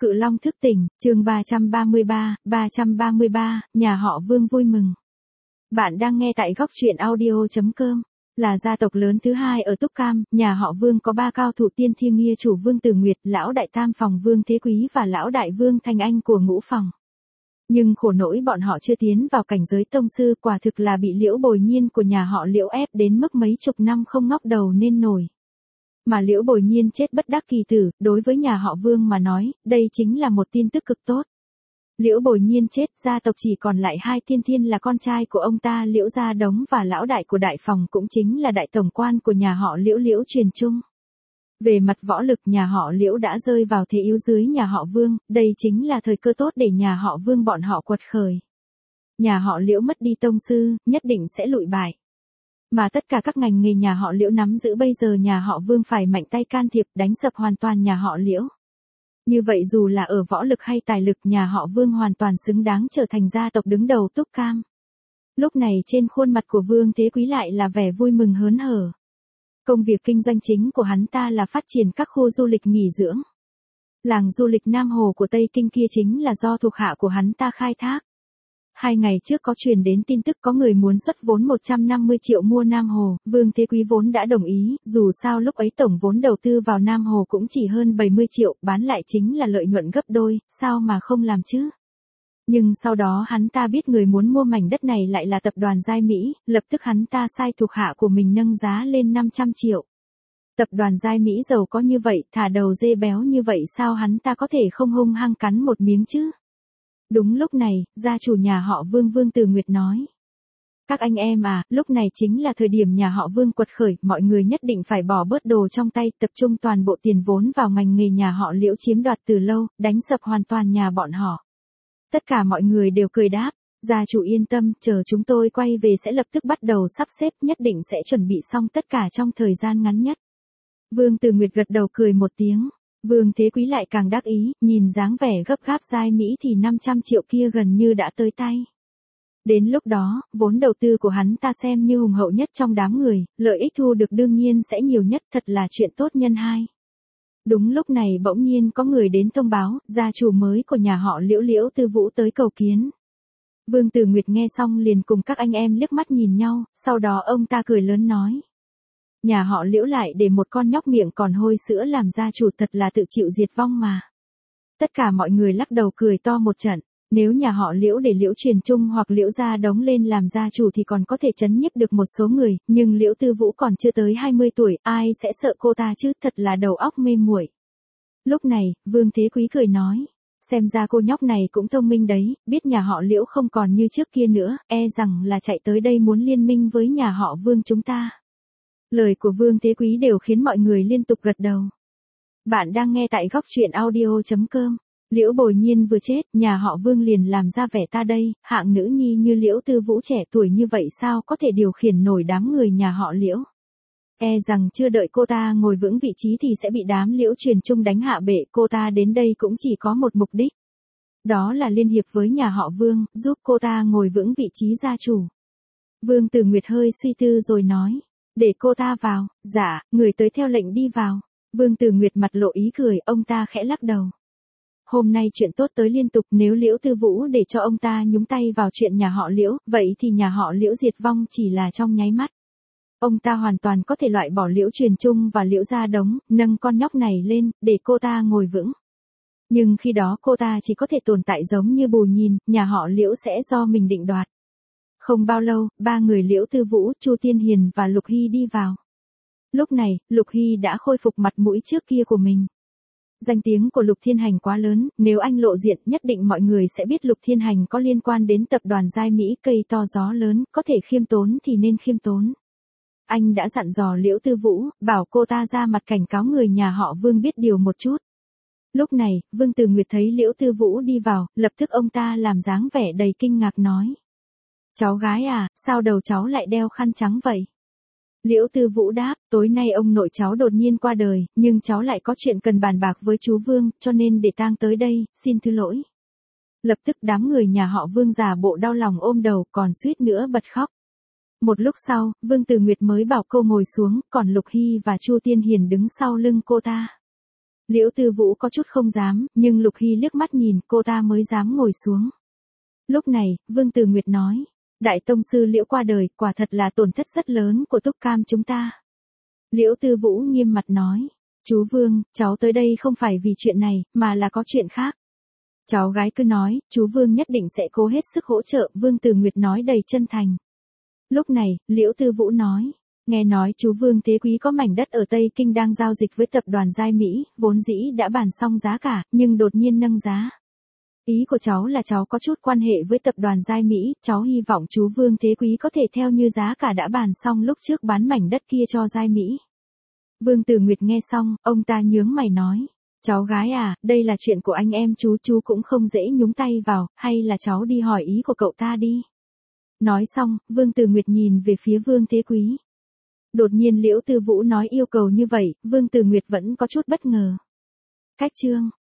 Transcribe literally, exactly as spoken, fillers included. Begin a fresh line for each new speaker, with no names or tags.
Cự Long thức tỉnh, chương ba trăm ba mươi ba, ba trăm ba mươi ba, nhà họ Vương vui mừng. Bạn đang nghe tại góc truyện audio chấm com. Là gia tộc lớn thứ hai ở Túc Cam, nhà họ Vương có ba cao thủ tiên thiêng nghia chủ Vương Tử Nguyệt, lão đại tam phòng Vương Thế Quý và lão đại Vương Thanh Anh của ngũ phòng. Nhưng khổ nỗi bọn họ chưa tiến vào cảnh giới tông sư, quả thực là bị Liễu Bồi Nhiên của nhà họ Liễu ép đến mức mấy chục năm không ngóc đầu nên nổi. Mà Liễu Bồi Nhiên chết bất đắc kỳ tử, đối với nhà họ Vương mà nói, đây chính là một tin tức cực tốt. Liễu Bồi Nhiên chết, gia tộc chỉ còn lại hai tiên thiên là con trai của ông ta Liễu Gia Đống và lão đại của đại phòng cũng chính là đại tổng quan của nhà họ Liễu Liễu Truyền Trung. Về mặt võ lực nhà họ Liễu đã rơi vào thế yếu dưới nhà họ Vương, đây chính là thời cơ tốt để nhà họ Vương bọn họ quật khởi. Nhà họ Liễu mất đi tông sư, nhất định sẽ lụi bại. Mà tất cả các ngành nghề nhà họ Liễu nắm giữ bây giờ nhà họ Vương phải mạnh tay can thiệp đánh sập hoàn toàn nhà họ Liễu. Như vậy dù là ở võ lực hay tài lực nhà họ Vương hoàn toàn xứng đáng trở thành gia tộc đứng đầu Túc Cam. Lúc này trên khuôn mặt của Vương Thế Quý lại là vẻ vui mừng hớn hở. Công việc kinh doanh chính của hắn ta là phát triển các khu du lịch nghỉ dưỡng. Làng du lịch Nam Hồ của Tây Kinh kia chính là do thuộc hạ của hắn ta khai thác. Hai ngày trước có truyền đến tin tức có người muốn xuất vốn một trăm năm mươi triệu mua Nam Hồ, Vương Thế Quý vốn đã đồng ý, dù sao lúc ấy tổng vốn đầu tư vào Nam Hồ cũng chỉ hơn bảy mươi triệu, bán lại chính là lợi nhuận gấp đôi, sao mà không làm chứ? Nhưng sau đó hắn ta biết người muốn mua mảnh đất này lại là tập đoàn Giai Mỹ, lập tức hắn ta sai thuộc hạ của mình nâng giá lên năm trăm triệu. Tập đoàn Giai Mỹ giàu có như vậy, thả đầu dê béo như vậy sao hắn ta có thể không hung hăng cắn một miếng chứ? Đúng lúc này, gia chủ nhà họ Vương Vương Tử Nguyệt nói. Các anh em à, lúc này chính là thời điểm nhà họ Vương quật khởi, mọi người nhất định phải bỏ bớt đồ trong tay, tập trung toàn bộ tiền vốn vào ngành nghề nhà họ Liễu chiếm đoạt từ lâu, đánh sập hoàn toàn nhà bọn họ. Tất cả mọi người đều cười đáp, gia chủ yên tâm, chờ chúng tôi quay về sẽ lập tức bắt đầu sắp xếp, nhất định sẽ chuẩn bị xong tất cả trong thời gian ngắn nhất. Vương Tử Nguyệt gật đầu cười một tiếng. Vương Thế Quý lại càng đắc ý, nhìn dáng vẻ gấp gáp Giai Mỹ thì năm trăm triệu kia gần như đã tới tay. Đến lúc đó, vốn đầu tư của hắn ta xem như hùng hậu nhất trong đám người, lợi ích thu được đương nhiên sẽ nhiều nhất, thật là chuyện tốt nhân hai. Đúng lúc này bỗng nhiên có người đến thông báo, gia chủ mới của nhà họ Liễu Liễu Tư Vũ tới cầu kiến. Vương Tử Nguyệt nghe xong liền cùng các anh em liếc mắt nhìn nhau, sau đó ông ta cười lớn nói. Nhà họ Liễu lại để một con nhóc miệng còn hôi sữa làm gia chủ thật là tự chịu diệt vong mà. Tất cả mọi người lắc đầu cười to một trận, nếu nhà họ Liễu để Liễu Truyền Trung hoặc Liễu Gia Đống lên làm gia chủ thì còn có thể trấn nhiếp được một số người, nhưng Liễu Tư Vũ còn chưa tới hai mươi tuổi, ai sẽ sợ cô ta chứ, thật là đầu óc mê muội. Lúc này, Vương Thế Quý cười nói, xem ra cô nhóc này cũng thông minh đấy, biết nhà họ Liễu không còn như trước kia nữa, e rằng là chạy tới đây muốn liên minh với nhà họ Vương chúng ta. Lời của Vương Thế Quý đều khiến mọi người liên tục gật đầu. Bạn đang nghe tại góc truyện audio chấm com. Liễu Bồi Nhiên vừa chết, nhà họ Vương liền làm ra vẻ ta đây, hạng nữ nhi như Liễu Tư Vũ trẻ tuổi như vậy sao có thể điều khiển nổi đám người nhà họ Liễu. E rằng chưa đợi cô ta ngồi vững vị trí thì sẽ bị đám Liễu Truyền Trung đánh hạ bệ, cô ta đến đây cũng chỉ có một mục đích. Đó là liên hiệp với nhà họ Vương, giúp cô ta ngồi vững vị trí gia chủ. Vương Tử Nguyệt hơi suy tư rồi nói. Để cô ta vào, dạ, người tới theo lệnh đi vào. Vương Tử Nguyệt mặt lộ ý cười, ông ta khẽ lắc đầu. Hôm nay chuyện tốt tới liên tục, nếu Liễu Tư Vũ để cho ông ta nhúng tay vào chuyện nhà họ Liễu, vậy thì nhà họ Liễu diệt vong chỉ là trong nháy mắt. Ông ta hoàn toàn có thể loại bỏ Liễu Truyền Trung và Liễu Gia Đống, nâng con nhóc này lên, để cô ta ngồi vững. Nhưng khi đó cô ta chỉ có thể tồn tại giống như bù nhìn, nhà họ Liễu sẽ do mình định đoạt. Không bao lâu, ba người Liễu Tư Vũ, Chu Tiên Hiền và Lục Hy đi vào. Lúc này, Lục Hy đã khôi phục mặt mũi trước kia của mình. Danh tiếng của Lục Thiên Hành quá lớn, nếu anh lộ diện nhất định mọi người sẽ biết Lục Thiên Hành có liên quan đến tập đoàn Giai Mỹ, cây to gió lớn, có thể khiêm tốn thì nên khiêm tốn. Anh đã dặn dò Liễu Tư Vũ, bảo cô ta ra mặt cảnh cáo người nhà họ Vương biết điều một chút. Lúc này, Vương Tử Nguyệt thấy Liễu Tư Vũ đi vào, lập tức ông ta làm dáng vẻ đầy kinh ngạc nói. Cháu gái à, sao đầu cháu lại đeo khăn trắng vậy? Liễu Tư Vũ đáp, tối nay ông nội cháu đột nhiên qua đời, nhưng cháu lại có chuyện cần bàn bạc với chú Vương, cho nên để tang tới đây, xin thứ lỗi. Lập tức đám người nhà họ Vương giả bộ đau lòng ôm đầu, còn suýt nữa bật khóc. Một lúc sau, Vương Tử Nguyệt mới bảo cô ngồi xuống, còn Lục Hy và Chu Tiên Hiền đứng sau lưng cô ta. Liễu Tư Vũ có chút không dám, nhưng Lục Hy liếc mắt nhìn, cô ta mới dám ngồi xuống. Lúc này, Vương Từ Nguyệt nói, Đại tông sư Liễu qua đời, quả thật là tổn thất rất lớn của Túc Cam chúng ta. Liễu Tư Vũ nghiêm mặt nói, chú Vương, cháu tới đây không phải vì chuyện này, mà là có chuyện khác. Cháu gái cứ nói, chú Vương nhất định sẽ cố hết sức hỗ trợ, Vương Từ Nguyệt nói đầy chân thành. Lúc này, Liễu Tư Vũ nói, nghe nói chú Vương Thế Quý có mảnh đất ở Tây Kinh đang giao dịch với tập đoàn Giai Mỹ, vốn dĩ đã bàn xong giá cả, nhưng đột nhiên nâng giá. Ý của cháu là cháu có chút quan hệ với tập đoàn Giai Mỹ, cháu hy vọng chú Vương Thế Quý có thể theo như giá cả đã bàn xong lúc trước bán mảnh đất kia cho Giai Mỹ. Vương Từ Nguyệt nghe xong, ông ta nhướng mày nói, cháu gái à, đây là chuyện của anh em chú, chú cũng không dễ nhúng tay vào, hay là cháu đi hỏi ý của cậu ta đi. Nói xong, Vương Từ Nguyệt nhìn về phía Vương Thế Quý. Đột nhiên Liễu Tư Vũ nói yêu cầu như vậy, Vương Từ Nguyệt vẫn có chút bất ngờ. Cách chương